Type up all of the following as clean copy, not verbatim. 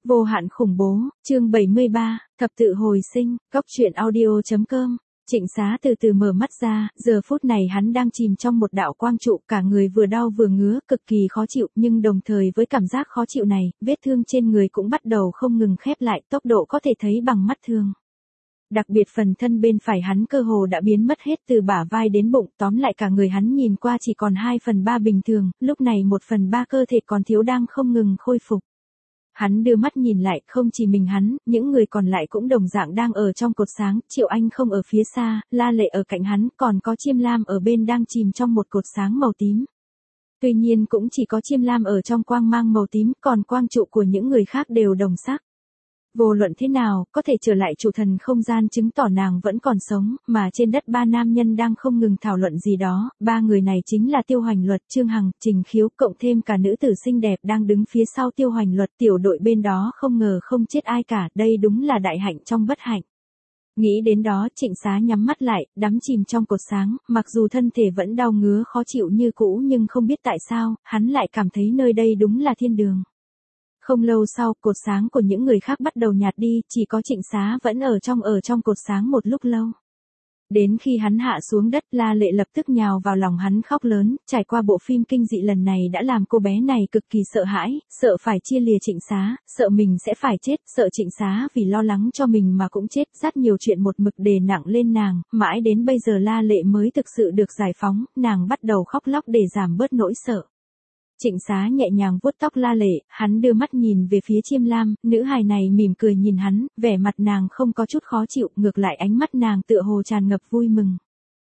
Vô hạn khủng bố, chương 73, thập tự hồi sinh, góc truyện audio.com. Trịnh Xá từ từ mở mắt ra, giờ phút này hắn đang chìm trong một đạo quang trụ, cả người vừa đau vừa ngứa, cực kỳ khó chịu, nhưng đồng thời với cảm giác khó chịu này, vết thương trên người cũng bắt đầu không ngừng khép lại, tốc độ có thể thấy bằng mắt thường. Đặc biệt phần thân bên phải hắn cơ hồ đã biến mất hết từ bả vai đến bụng, tóm lại cả người hắn nhìn qua chỉ còn 2/3 bình thường, lúc này 1/3 cơ thể còn thiếu đang không ngừng khôi phục. Hắn đưa mắt nhìn lại, không chỉ mình hắn, những người còn lại cũng đồng dạng đang ở trong cột sáng, Triệu Anh không ở phía xa, La Lệ ở cạnh hắn, còn có Chiêm Lam ở bên đang chìm trong một cột sáng màu tím. Tuy nhiên cũng chỉ có Chiêm Lam ở trong quang mang màu tím, còn quang trụ của những người khác đều đồng sắc. Vô luận thế nào, có thể trở lại chủ thần không gian chứng tỏ nàng vẫn còn sống, mà trên đất ba nam nhân đang không ngừng thảo luận gì đó, ba người này chính là Tiêu Hoành Luật, Trương Hằng, Trình Khiếu, cộng thêm cả nữ tử xinh đẹp đang đứng phía sau Tiêu Hoành Luật, tiểu đội bên đó không ngờ không chết ai cả, đây đúng là đại hạnh trong bất hạnh. Nghĩ đến đó, Trịnh Xá nhắm mắt lại, đắm chìm trong cột sáng, mặc dù thân thể vẫn đau ngứa khó chịu như cũ nhưng không biết tại sao, hắn lại cảm thấy nơi đây đúng là thiên đường. Không lâu sau, cột sáng của những người khác bắt đầu nhạt đi, chỉ có Trịnh Xá vẫn ở trong cột sáng một lúc lâu. Đến khi hắn hạ xuống đất, La Lệ lập tức nhào vào lòng hắn khóc lớn, trải qua bộ phim kinh dị lần này đã làm cô bé này cực kỳ sợ hãi, sợ phải chia lìa Trịnh Xá, sợ mình sẽ phải chết, sợ Trịnh Xá vì lo lắng cho mình mà cũng chết, rất nhiều chuyện một mực đè nặng lên nàng, mãi đến bây giờ La Lệ mới thực sự được giải phóng, nàng bắt đầu khóc lóc để giảm bớt nỗi sợ. Trịnh Xá nhẹ nhàng vuốt tóc La Lệ, hắn đưa mắt nhìn về phía Chiêm Lam, nữ hài này mỉm cười nhìn hắn, vẻ mặt nàng không có chút khó chịu, ngược lại ánh mắt nàng tựa hồ tràn ngập vui mừng.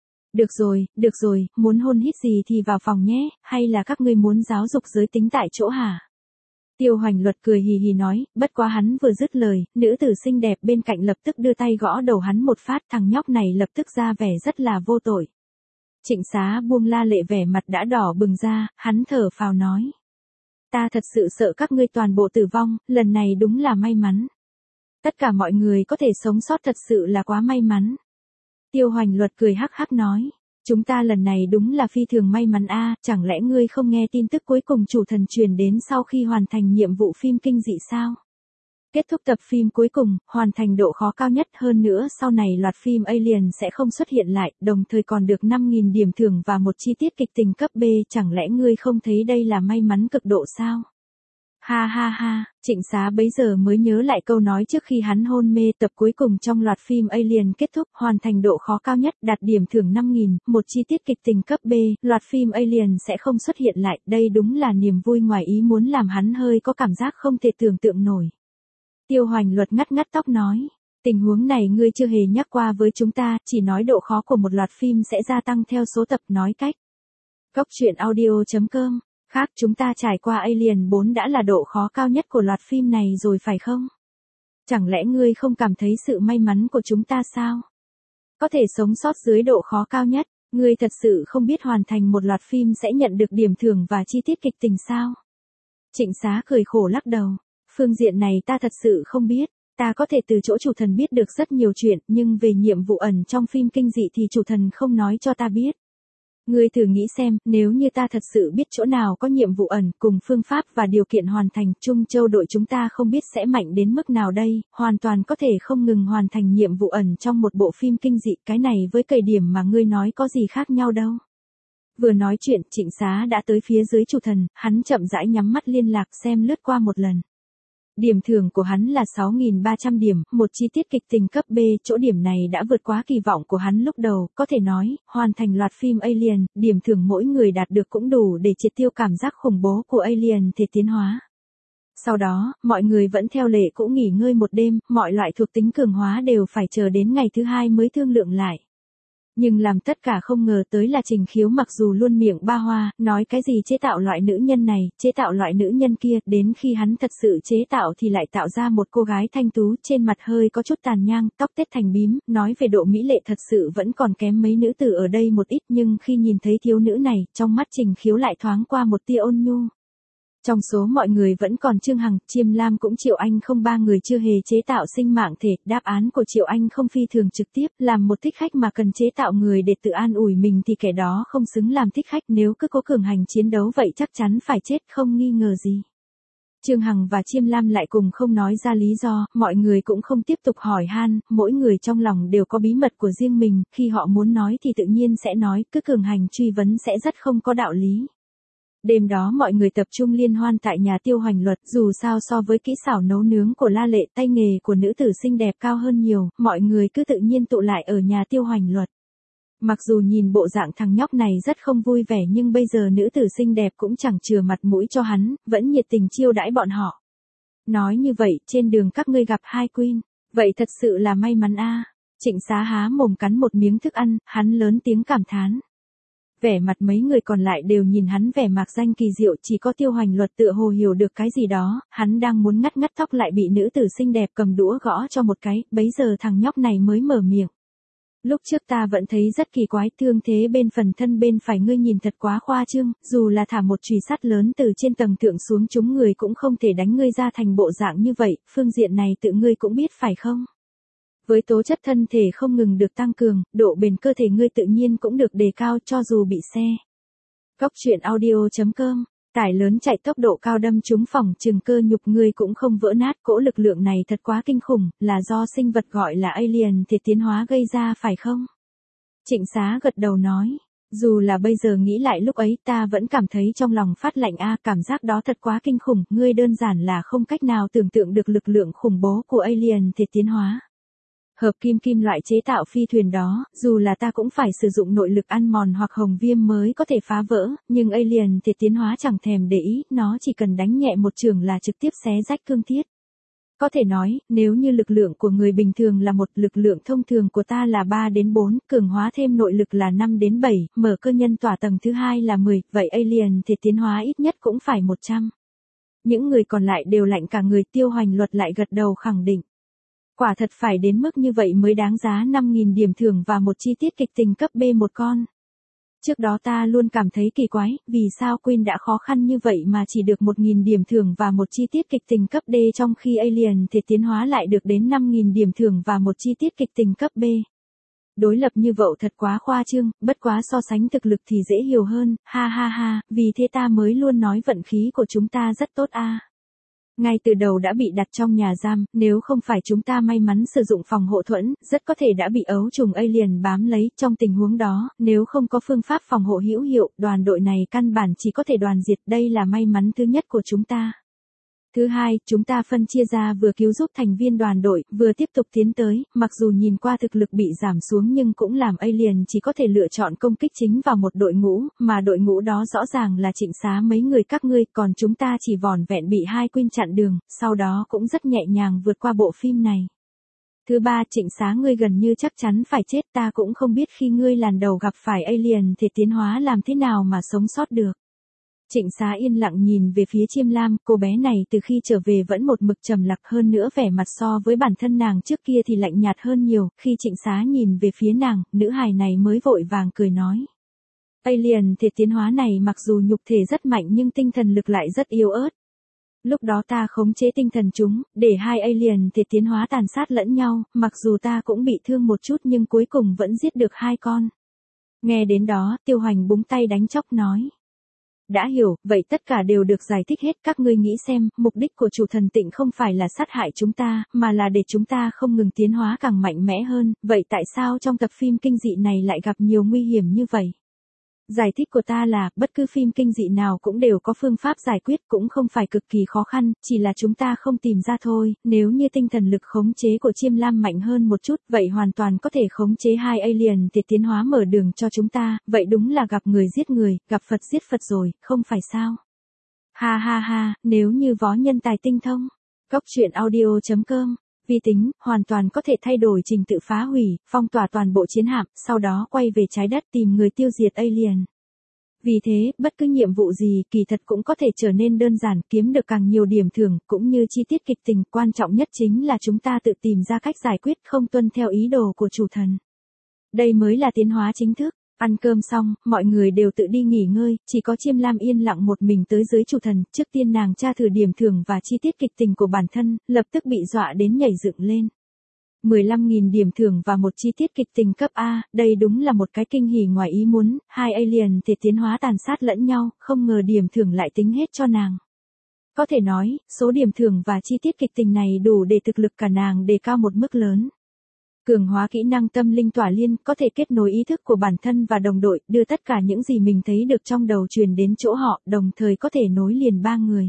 Được rồi, muốn hôn hít gì thì vào phòng nhé, hay là các ngươi muốn giáo dục giới tính tại chỗ hả? Tiêu Hoành Luật cười hì hì nói, bất quá hắn vừa dứt lời, nữ tử xinh đẹp bên cạnh lập tức đưa tay gõ đầu hắn một phát, thằng nhóc này lập tức ra vẻ rất là vô tội. Trịnh Xá buông La Lệ vẻ mặt đã đỏ bừng ra, hắn thở phào nói. Ta thật sự sợ các ngươi toàn bộ tử vong, lần này đúng là may mắn. Tất cả mọi người có thể sống sót thật sự là quá may mắn. Tiêu Hoành Luật cười hắc hắc nói. Chúng ta lần này đúng là phi thường may mắn a, chẳng lẽ ngươi không nghe tin tức cuối cùng chủ thần truyền đến sau khi hoàn thành nhiệm vụ phim kinh dị sao? Kết thúc tập phim cuối cùng, hoàn thành độ khó cao nhất, hơn nữa sau này loạt phim Alien sẽ không xuất hiện lại, đồng thời còn được 5.000 điểm thưởng và một chi tiết kịch tình cấp B, chẳng lẽ ngươi không thấy đây là may mắn cực độ sao? Ha ha ha, Trịnh Xá bấy giờ mới nhớ lại câu nói trước khi hắn hôn mê, tập cuối cùng trong loạt phim Alien kết thúc, hoàn thành độ khó cao nhất, đạt điểm thưởng 5.000, một chi tiết kịch tình cấp B, loạt phim Alien sẽ không xuất hiện lại, đây đúng là niềm vui ngoài ý muốn làm hắn hơi có cảm giác không thể tưởng tượng nổi. Tiêu Hoành Luật ngắt tóc nói, tình huống này ngươi chưa hề nhắc qua với chúng ta, chỉ nói độ khó của một loạt phim sẽ gia tăng theo số tập, nói cách. Góc truyện audio.com, khác chúng ta trải qua Alien 4 đã là độ khó cao nhất của loạt phim này rồi phải không? Chẳng lẽ ngươi không cảm thấy sự may mắn của chúng ta sao? Có thể sống sót dưới độ khó cao nhất, ngươi thật sự không biết hoàn thành một loạt phim sẽ nhận được điểm thưởng và chi tiết kịch tình sao? Trịnh Xá cười khổ lắc đầu. Phương diện này ta thật sự không biết, ta có thể từ chỗ chủ thần biết được rất nhiều chuyện, nhưng về nhiệm vụ ẩn trong phim kinh dị thì chủ thần không nói cho ta biết. Ngươi thử nghĩ xem, nếu như ta thật sự biết chỗ nào có nhiệm vụ ẩn, cùng phương pháp và điều kiện hoàn thành, Trung Châu đội chúng ta không biết sẽ mạnh đến mức nào đây, hoàn toàn có thể không ngừng hoàn thành nhiệm vụ ẩn trong một bộ phim kinh dị, cái này với cầy điểm mà ngươi nói có gì khác nhau đâu. Vừa nói chuyện, Trịnh Xá đã tới phía dưới chủ thần, hắn chậm rãi nhắm mắt liên lạc xem lướt qua một lần. Điểm thưởng của hắn là 6.300 điểm, một chi tiết kịch tình cấp B, chỗ điểm này đã vượt quá kỳ vọng của hắn lúc đầu, có thể nói, hoàn thành loạt phim Alien, điểm thưởng mỗi người đạt được cũng đủ để triệt tiêu cảm giác khủng bố của Alien thể tiến hóa. Sau đó, mọi người vẫn theo lệ cũ nghỉ ngơi một đêm, mọi loại thuộc tính cường hóa đều phải chờ đến ngày thứ hai mới thương lượng lại. Nhưng làm tất cả không ngờ tới là Trình Khiếu mặc dù luôn miệng ba hoa, nói cái gì chế tạo loại nữ nhân này, chế tạo loại nữ nhân kia, đến khi hắn thật sự chế tạo thì lại tạo ra một cô gái thanh tú, trên mặt hơi có chút tàn nhang, tóc tết thành bím, nói về độ mỹ lệ thật sự vẫn còn kém mấy nữ tử ở đây một ít, nhưng khi nhìn thấy thiếu nữ này, trong mắt Trình Khiếu lại thoáng qua một tia ôn nhu. Trong số mọi người vẫn còn Trương Hằng, Chiêm Lam cũng Triệu Anh không, ba người chưa hề chế tạo sinh mạng thể, đáp án của Triệu Anh không phi thường trực tiếp, làm một thích khách mà cần chế tạo người để tự an ủi mình thì kẻ đó không xứng làm thích khách, nếu cứ cố cường hành chiến đấu vậy chắc chắn phải chết không nghi ngờ gì. Trương Hằng và Chiêm Lam lại cùng không nói ra lý do, mọi người cũng không tiếp tục hỏi han, mỗi người trong lòng đều có bí mật của riêng mình, khi họ muốn nói thì tự nhiên sẽ nói, cứ cường hành truy vấn sẽ rất không có đạo lý. Đêm đó mọi người tập trung liên hoan tại nhà Tiêu Hoành Luật, dù sao so với kỹ xảo nấu nướng của La Lệ, tay nghề của nữ tử xinh đẹp cao hơn nhiều, mọi người cứ tự nhiên tụ lại ở nhà Tiêu Hoành Luật. Mặc dù nhìn bộ dạng thằng nhóc này rất không vui vẻ nhưng bây giờ nữ tử xinh đẹp cũng chẳng chừa mặt mũi cho hắn, vẫn nhiệt tình chiêu đãi bọn họ. Nói như vậy, trên đường các ngươi gặp hai queen, vậy thật sự là may mắn a. Trịnh Xá há mồm cắn một miếng thức ăn, hắn lớn tiếng cảm thán. Vẻ mặt mấy người còn lại đều nhìn hắn vẻ mạc danh kỳ diệu, chỉ có Tiêu Hoành Luật tựa hồ hiểu được cái gì đó, hắn đang muốn ngắt tóc lại bị nữ tử xinh đẹp cầm đũa gõ cho một cái, bấy giờ thằng nhóc này mới mở miệng. Lúc trước ta vẫn thấy rất kỳ quái, thương thế bên phần thân bên phải ngươi nhìn thật quá khoa trương, dù là thả một chùy sắt lớn từ trên tầng thượng xuống chúng người cũng không thể đánh ngươi ra thành bộ dạng như vậy, phương diện này tự ngươi cũng biết phải không? Với tố chất thân thể không ngừng được tăng cường, độ bền cơ thể ngươi tự nhiên cũng được đề cao cho dù bị xe. Góc truyện audio.com, tải lớn chạy tốc độ cao đâm trúng phỏng chừng cơ nhục ngươi cũng không vỡ nát, cỗ lực lượng này thật quá kinh khủng, là do sinh vật gọi là alien thì tiến hóa gây ra phải không? Trịnh Xá gật đầu nói, dù là bây giờ nghĩ lại lúc ấy ta vẫn cảm thấy trong lòng phát lạnh cảm giác đó thật quá kinh khủng, ngươi đơn giản là không cách nào tưởng tượng được lực lượng khủng bố của alien thì tiến hóa. Hợp kim loại chế tạo phi thuyền đó, dù là ta cũng phải sử dụng nội lực ăn mòn hoặc hồng viêm mới có thể phá vỡ, nhưng alien thì tiến hóa chẳng thèm để ý, nó chỉ cần đánh nhẹ một chưởng là trực tiếp xé rách cương thiết. Có thể nói, nếu như lực lượng của người bình thường là 1, lực lượng thông thường của ta là 3 đến 4, cường hóa thêm nội lực là 5 đến 7, mở cơ nhân tỏa tầng thứ 2 là 10, vậy alien thì tiến hóa ít nhất cũng phải 100. Những người còn lại đều lạnh cả người. Tiêu Hoành Luật lại gật đầu khẳng định. Quả thật phải đến mức như vậy mới đáng giá 5.000 điểm thưởng và một chi tiết kịch tình cấp B một con. Trước đó ta luôn cảm thấy kỳ quái, vì sao Queen đã khó khăn như vậy mà chỉ được 1.000 điểm thưởng và một chi tiết kịch tình cấp D trong khi alien thì tiến hóa lại được đến 5.000 điểm thưởng và một chi tiết kịch tình cấp B. Đối lập như vậy thật quá khoa trương, bất quá so sánh thực lực thì dễ hiểu hơn, ha ha ha, vì thế ta mới luôn nói vận khí của chúng ta rất tốt Ngay từ đầu đã bị đặt trong nhà giam, nếu không phải chúng ta may mắn sử dụng phòng hộ thuẫn, rất có thể đã bị ấu trùng alien bám lấy. Trong tình huống đó, nếu không có phương pháp phòng hộ hữu hiệu, đoàn đội này căn bản chỉ có thể đoàn diệt, đây là may mắn thứ nhất của chúng ta. Thứ hai, chúng ta phân chia ra vừa cứu giúp thành viên đoàn đội, vừa tiếp tục tiến tới, mặc dù nhìn qua thực lực bị giảm xuống nhưng cũng làm alien chỉ có thể lựa chọn công kích chính vào một đội ngũ, mà đội ngũ đó rõ ràng là Trịnh Xá mấy người các ngươi, còn chúng ta chỉ vỏn vẹn bị hai Queen chặn đường, sau đó cũng rất nhẹ nhàng vượt qua bộ phim này. Thứ ba, Trịnh Xá ngươi gần như chắc chắn phải chết, ta cũng không biết khi ngươi lần đầu gặp phải alien thì tiến hóa làm thế nào mà sống sót được. Trịnh Xá yên lặng nhìn về phía Chiêm Lam, cô bé này từ khi trở về vẫn một mực trầm lặng, hơn nữa vẻ mặt so với bản thân nàng trước kia thì lạnh nhạt hơn nhiều. Khi Trịnh Xá nhìn về phía nàng, nữ hài này mới vội vàng cười nói. Alien thể tiến hóa này mặc dù nhục thể rất mạnh nhưng tinh thần lực lại rất yếu ớt. Lúc đó ta khống chế tinh thần chúng, để hai alien thể tiến hóa tàn sát lẫn nhau, mặc dù ta cũng bị thương một chút nhưng cuối cùng vẫn giết được hai con. Nghe đến đó, Tiêu Hoành búng tay đánh chóc nói. Đã hiểu, vậy tất cả đều được giải thích hết, các ngươi nghĩ xem, mục đích của chủ thần Tịnh không phải là sát hại chúng ta, mà là để chúng ta không ngừng tiến hóa càng mạnh mẽ hơn, vậy tại sao trong tập phim kinh dị này lại gặp nhiều nguy hiểm như vậy? Giải thích của ta là, bất cứ phim kinh dị nào cũng đều có phương pháp giải quyết, cũng không phải cực kỳ khó khăn, chỉ là chúng ta không tìm ra thôi. Nếu như tinh thần lực khống chế của Chiêm Lam mạnh hơn một chút, vậy hoàn toàn có thể khống chế hai alien thì tiến hóa mở đường cho chúng ta, vậy đúng là gặp người giết người, gặp Phật giết Phật rồi, không phải sao? Ha ha ha, nếu như võ nhân tài tinh thông. Góc truyện audio.com, vi tính, hoàn toàn có thể thay đổi trình tự phá hủy, phong tỏa toàn bộ chiến hạm, sau đó quay về trái đất tìm người tiêu diệt alien. Vì thế, bất cứ nhiệm vụ gì, kỳ thật cũng có thể trở nên đơn giản, kiếm được càng nhiều điểm thưởng, cũng như chi tiết kịch tình, quan trọng nhất chính là chúng ta tự tìm ra cách giải quyết, không tuân theo ý đồ của chủ thần. Đây mới là tiến hóa chính thức. Ăn cơm xong, mọi người đều tự đi nghỉ ngơi, chỉ có Chiêm Lam yên lặng một mình tới dưới chủ thần, trước tiên nàng tra thử điểm thưởng và chi tiết kịch tình của bản thân, lập tức bị dọa đến nhảy dựng lên. 15.000 điểm thưởng và một chi tiết kịch tình cấp A, đây đúng là một cái kinh hỉ ngoài ý muốn, hai alien thể tiến hóa tàn sát lẫn nhau, không ngờ điểm thưởng lại tính hết cho nàng. Có thể nói, số điểm thưởng và chi tiết kịch tình này đủ để thực lực cả nàng đề cao một mức lớn. Cường hóa kỹ năng tâm linh tỏa liên có thể kết nối ý thức của bản thân và đồng đội, đưa tất cả những gì mình thấy được trong đầu truyền đến chỗ họ, đồng thời có thể nối liền ba người.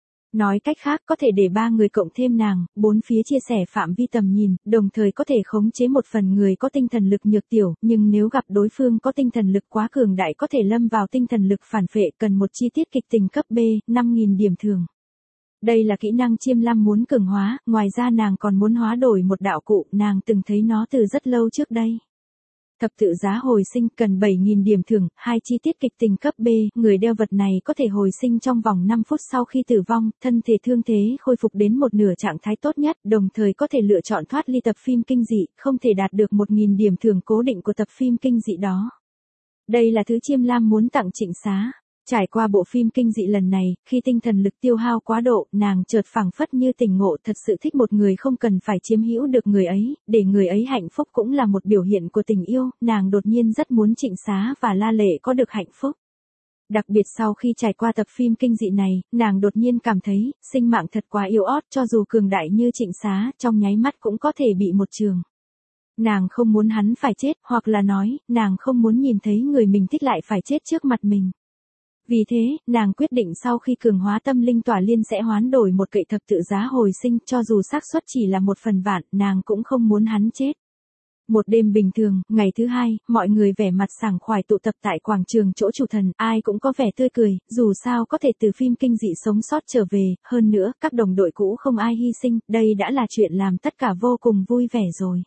Nói cách khác có thể để ba người cộng thêm nàng, bốn phía chia sẻ phạm vi tầm nhìn, đồng thời có thể khống chế một phần người có tinh thần lực nhược tiểu, nhưng nếu gặp đối phương có tinh thần lực quá cường đại có thể lâm vào tinh thần lực phản phệ, cần một chi tiết kịch tình cấp B, 5.000 điểm thưởng. Đây là kỹ năng Chiêm Lam muốn cường hóa, ngoài ra nàng còn muốn hóa đổi một đạo cụ, nàng từng thấy nó từ rất lâu trước đây. Thập tự giá hồi sinh cần 7.000 điểm thưởng, hai chi tiết kịch tình cấp B, người đeo vật này có thể hồi sinh trong vòng 5 phút sau khi tử vong, thân thể thương thế khôi phục đến một nửa trạng thái tốt nhất, đồng thời có thể lựa chọn thoát ly tập phim kinh dị, không thể đạt được 1.000 điểm thưởng cố định của tập phim kinh dị đó. Đây là thứ Chiêm Lam muốn tặng Trịnh Xá. Trải qua bộ phim kinh dị lần này, khi tinh thần lực tiêu hao quá độ, nàng chợt phảng phất như tỉnh ngộ, thật sự thích một người không cần phải chiếm hữu được người ấy, để người ấy hạnh phúc cũng là một biểu hiện của tình yêu, nàng đột nhiên rất muốn Trịnh Xá và La Lệ có được hạnh phúc. Đặc biệt sau khi trải qua tập phim kinh dị này, nàng đột nhiên cảm thấy, sinh mạng thật quá yếu ớt, cho dù cường đại như Trịnh Xá, trong nháy mắt cũng có thể bị một trường. Nàng không muốn hắn phải chết, hoặc là nói, nàng không muốn nhìn thấy người mình thích lại phải chết trước mặt mình. Vì thế, nàng quyết định sau khi cường hóa tâm linh tỏa liên sẽ hoán đổi một kệ thập tự giá hồi sinh, cho dù xác suất chỉ là 1/1000, nàng cũng không muốn hắn chết. Một đêm bình thường, ngày thứ hai, mọi người vẻ mặt sảng khoái tụ tập tại quảng trường chỗ chủ thần, ai cũng có vẻ tươi cười, dù sao có thể từ phim kinh dị sống sót trở về, hơn nữa, các đồng đội cũ không ai hy sinh, đây đã là chuyện làm tất cả vô cùng vui vẻ rồi.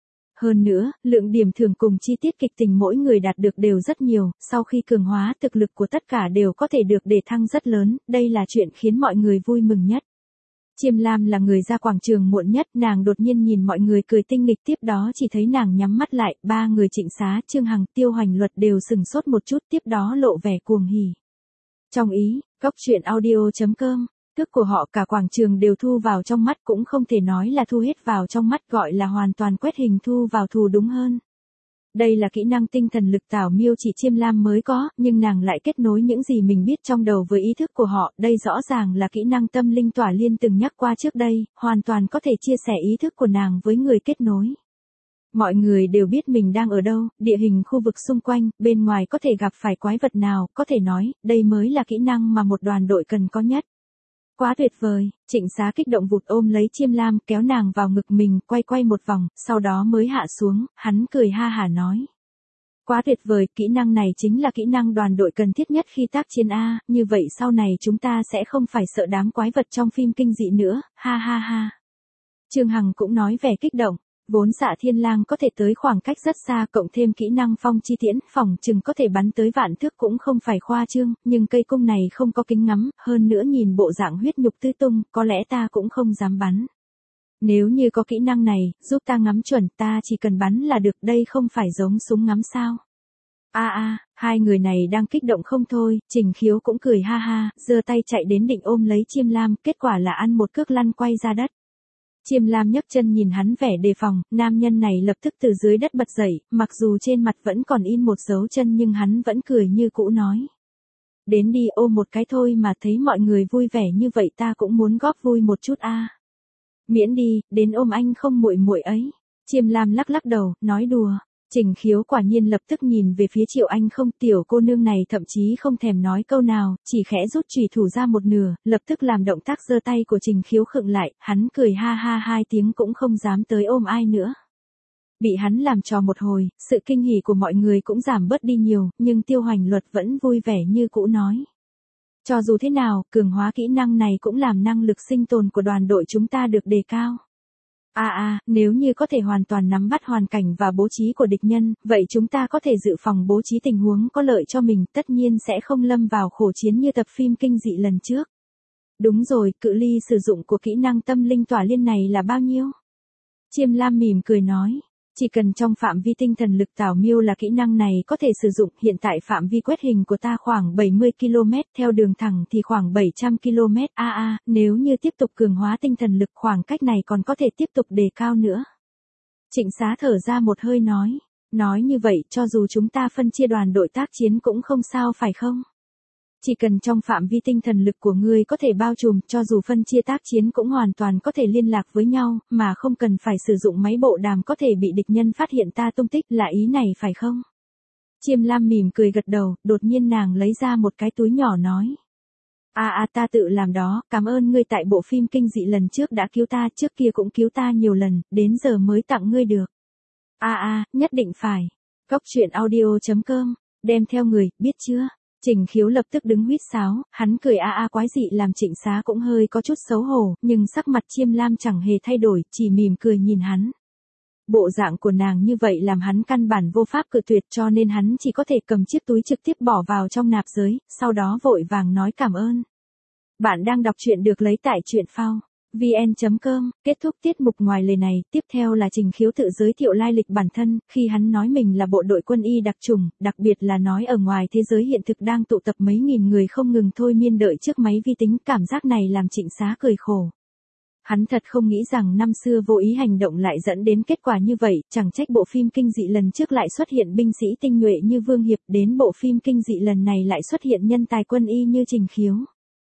Hơn nữa, lượng điểm thưởng cùng chi tiết kịch tình mỗi người đạt được đều rất nhiều, sau khi cường hóa thực lực của tất cả đều có thể được đề thăng rất lớn, đây là chuyện khiến mọi người vui mừng nhất. Chiêm Lam là người ra quảng trường muộn nhất, nàng đột nhiên nhìn mọi người cười tinh nghịch, tiếp đó chỉ thấy nàng nhắm mắt lại, ba người Trịnh Xá, Trương Hằng, Tiêu Hoành Luật đều sừng sốt một chút, tiếp đó lộ vẻ cuồng hỉ. Trong ý, góc truyện audio.com, thức của họ cả quảng trường đều thu vào trong mắt, cũng không thể nói là thu hết vào trong mắt, gọi là hoàn toàn quét hình thu vào thù đúng hơn. Đây là kỹ năng tinh thần lực Tảo Miêu chỉ Chiêm Lam mới có, nhưng nàng lại kết nối những gì mình biết trong đầu với ý thức của họ, đây rõ ràng là kỹ năng tâm linh tỏa liên từng nhắc qua trước đây, hoàn toàn có thể chia sẻ ý thức của nàng với người kết nối. Mọi người đều biết mình đang ở đâu, địa hình khu vực xung quanh, bên ngoài có thể gặp phải quái vật nào, có thể nói, đây mới là kỹ năng mà một đoàn đội cần có nhất. Quá tuyệt vời, Trịnh Xá kích động vụt ôm lấy Chiêm Lam, kéo nàng vào ngực mình, quay một vòng, sau đó mới hạ xuống, hắn cười ha hả nói. Quá tuyệt vời, kỹ năng này chính là kỹ năng đoàn đội cần thiết nhất khi tác chiến A, như vậy sau này chúng ta sẽ không phải sợ đám quái vật trong phim kinh dị nữa, ha ha ha. Trương Hằng cũng nói vẻ kích động. Vốn Dạ Thiên Lang có thể tới khoảng cách rất xa, cộng thêm kỹ năng phong chi tiễn, phòng chừng có thể bắn tới vạn thước cũng không phải khoa trương, nhưng cây cung này không có kính ngắm, hơn nữa nhìn bộ dạng huyết nhục tứ tung, có lẽ ta cũng không dám bắn. Nếu như có kỹ năng này, giúp ta ngắm chuẩn, ta chỉ cần bắn là được, đây không phải giống súng ngắm sao. Hai người này đang kích động không thôi, Trình Khiếu cũng cười ha ha, giơ tay chạy đến định ôm lấy Chiêm Lam, kết quả là ăn một cước lăn quay ra đất. Chiêm Lam nhấc chân nhìn hắn vẻ đề phòng, nam nhân này lập tức từ dưới đất bật dậy, mặc dù trên mặt vẫn còn in một dấu chân nhưng hắn vẫn cười như cũ nói. Đến đi ôm một cái thôi mà, thấy mọi người vui vẻ như vậy ta cũng muốn góp vui một chút a. Miễn đi, đến ôm anh không muội muội ấy. Chiêm Lam lắc lắc đầu, nói đùa. Trình Khiếu quả nhiên lập tức nhìn về phía Triệu Anh không, tiểu cô nương này thậm chí không thèm nói câu nào, chỉ khẽ rút chùy thủ ra một nửa, lập tức làm động tác giơ tay của Trình Khiếu khựng lại, hắn cười ha ha hai tiếng cũng không dám tới ôm ai nữa. Bị hắn làm trò một hồi, sự kinh hỉ của mọi người cũng giảm bớt đi nhiều, nhưng Tiêu Hoành Luật vẫn vui vẻ như cũ nói. Cho dù thế nào, cường hóa kỹ năng này cũng làm năng lực sinh tồn của đoàn đội chúng ta được đề cao. Nếu như có thể hoàn toàn nắm bắt hoàn cảnh và bố trí của địch nhân, vậy chúng ta có thể dự phòng bố trí tình huống có lợi cho mình, tất nhiên sẽ không lâm vào khổ chiến như tập phim kinh dị lần trước. Đúng rồi, cự ly sử dụng của kỹ năng tâm linh tỏa liên này là bao nhiêu? Chiêm Lam mỉm cười nói. Chỉ cần trong phạm vi tinh thần lực Tảo Miêu là kỹ năng này có thể sử dụng, hiện tại phạm vi quét hình của ta khoảng 70 km, theo đường thẳng thì khoảng 700 km, nếu như tiếp tục cường hóa tinh thần lực khoảng cách này còn có thể tiếp tục đề cao nữa. Trịnh Xá thở ra một hơi nói như vậy cho dù chúng ta phân chia đoàn đội tác chiến cũng không sao phải không? Chỉ cần trong phạm vi tinh thần lực của ngươi có thể bao trùm, cho dù phân chia tác chiến cũng hoàn toàn có thể liên lạc với nhau, mà không cần phải sử dụng máy bộ đàm có thể bị địch nhân phát hiện ta tung tích, là ý này phải không? Chiêm Lam mỉm cười gật đầu, đột nhiên nàng lấy ra một cái túi nhỏ nói. Ta tự làm đó, cảm ơn ngươi tại bộ phim kinh dị lần trước đã cứu ta, trước kia cũng cứu ta nhiều lần, đến giờ mới tặng ngươi được. Nhất định phải. Cóc truyện audio.com, đem theo người, biết chưa? Trình Khiếu lập tức đứng huýt sáo, hắn cười quái dị làm Trịnh Xá cũng hơi có chút xấu hổ, nhưng sắc mặt Chiêm Lam chẳng hề thay đổi, chỉ mỉm cười nhìn hắn. Bộ dạng của nàng như vậy làm hắn căn bản vô pháp cự tuyệt, cho nên hắn chỉ có thể cầm chiếc túi trực tiếp bỏ vào trong nạp giới, sau đó vội vàng nói cảm ơn. Bạn đang đọc truyện được lấy tại truyện phao.vn.com, kết thúc tiết mục ngoài lời này, tiếp theo là Trình Khiếu tự giới thiệu lai lịch bản thân, khi hắn nói mình là bộ đội quân y đặc chủng, đặc biệt là nói ở ngoài thế giới hiện thực đang tụ tập mấy nghìn người không ngừng thôi miên đợi trước máy vi tính, cảm giác này làm Trịnh Xá cười khổ. Hắn thật không nghĩ rằng năm xưa vô ý hành động lại dẫn đến kết quả như vậy, chẳng trách bộ phim kinh dị lần trước lại xuất hiện binh sĩ tinh nhuệ như Vương Hiệp, đến bộ phim kinh dị lần này lại xuất hiện nhân tài quân y như Trình Khiếu.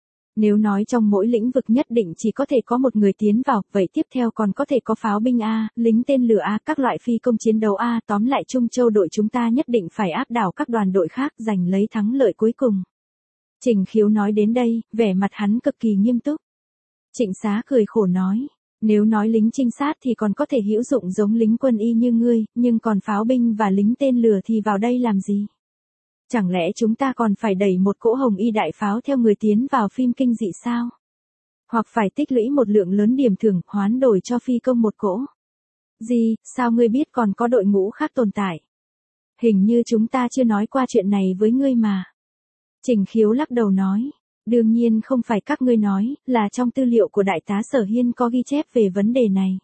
Nếu nói trong mỗi lĩnh vực nhất định chỉ có thể có một người tiến vào, vậy tiếp theo còn có thể có pháo binh lính tên lửa các loại phi công chiến đấu tóm lại Trung Châu đội chúng ta nhất định phải áp đảo các đoàn đội khác, giành lấy thắng lợi cuối cùng. Trình Khiếu nói đến đây, vẻ mặt hắn cực kỳ nghiêm túc. Trịnh Xá cười khổ nói, nếu nói lính trinh sát thì còn có thể hữu dụng giống lính quân y như ngươi, nhưng còn pháo binh và lính tên lửa thì vào đây làm gì? Chẳng lẽ chúng ta còn phải đẩy một cỗ hồng y đại pháo theo người tiến vào phim kinh dị sao? Hoặc phải tích lũy một lượng lớn điểm thưởng, hoán đổi cho phi công một cỗ? Gì, sao ngươi biết còn có đội ngũ khác tồn tại? Hình như chúng ta chưa nói qua chuyện này với ngươi mà. Trình Khiếu lắc đầu nói. Đương nhiên không phải các ngươi nói, là trong tư liệu của Đại tá Sở Hiên có ghi chép về vấn đề này.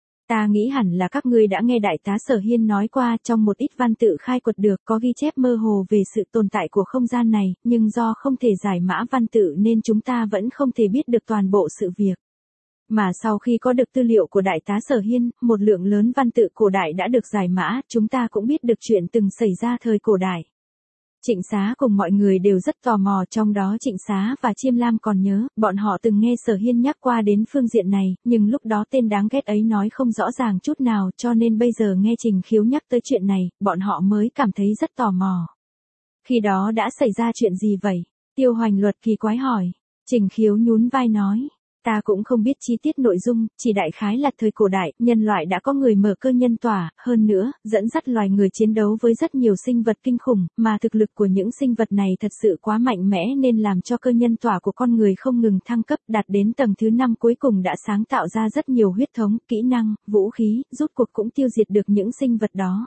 Ta nghĩ hẳn là các ngươi đã nghe Đại tá Sở Hiên nói qua, trong một ít văn tự khai quật được có ghi chép mơ hồ về sự tồn tại của không gian này, nhưng do không thể giải mã văn tự nên chúng ta vẫn không thể biết được toàn bộ sự việc. Mà sau khi có được tư liệu của Đại tá Sở Hiên, một lượng lớn văn tự cổ đại đã được giải mã, chúng ta cũng biết được chuyện từng xảy ra thời cổ đại. Trịnh Xá cùng mọi người đều rất tò mò, trong đó Trịnh Xá và Chiêm Lam còn nhớ, bọn họ từng nghe Sở Hiên nhắc qua đến phương diện này, nhưng lúc đó tên đáng ghét ấy nói không rõ ràng chút nào, cho nên bây giờ nghe Trình Khiếu nhắc tới chuyện này, bọn họ mới cảm thấy rất tò mò. Khi đó đã xảy ra chuyện gì vậy? Tiêu Hoành Luật kỳ quái hỏi. Trình Khiếu nhún vai nói. Ta cũng không biết chi tiết nội dung, chỉ đại khái là thời cổ đại, nhân loại đã có người mở cơ nhân tỏa, hơn nữa, dẫn dắt loài người chiến đấu với rất nhiều sinh vật kinh khủng, mà thực lực của những sinh vật này thật sự quá mạnh mẽ nên làm cho cơ nhân tỏa của con người không ngừng thăng cấp, đạt đến tầng thứ 5 cuối cùng đã sáng tạo ra rất nhiều huyết thống, kỹ năng, vũ khí, rút cuộc cũng tiêu diệt được những sinh vật đó.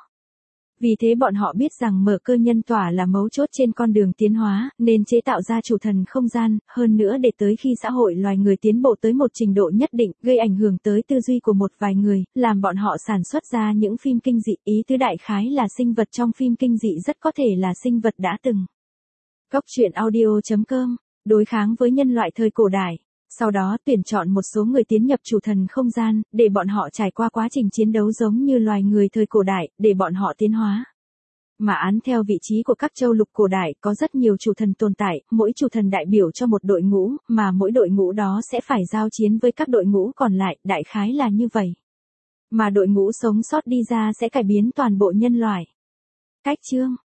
Vì thế bọn họ biết rằng mở cơ nhân tỏa là mấu chốt trên con đường tiến hóa, nên chế tạo ra chủ thần không gian, hơn nữa để tới khi xã hội loài người tiến bộ tới một trình độ nhất định, gây ảnh hưởng tới tư duy của một vài người, làm bọn họ sản xuất ra những phim kinh dị, ý tứ đại khái là sinh vật trong phim kinh dị rất có thể là sinh vật đã từng. Cóc truyện audio.com, đối kháng với nhân loại thời cổ đại. Sau đó tuyển chọn một số người tiến nhập chủ thần không gian, để bọn họ trải qua quá trình chiến đấu giống như loài người thời cổ đại, để bọn họ tiến hóa. Mà án theo vị trí của các châu lục cổ đại có rất nhiều chủ thần tồn tại, mỗi chủ thần đại biểu cho một đội ngũ, mà mỗi đội ngũ đó sẽ phải giao chiến với các đội ngũ còn lại, đại khái là như vậy. Mà đội ngũ sống sót đi ra sẽ cải biến toàn bộ nhân loại. Cách chương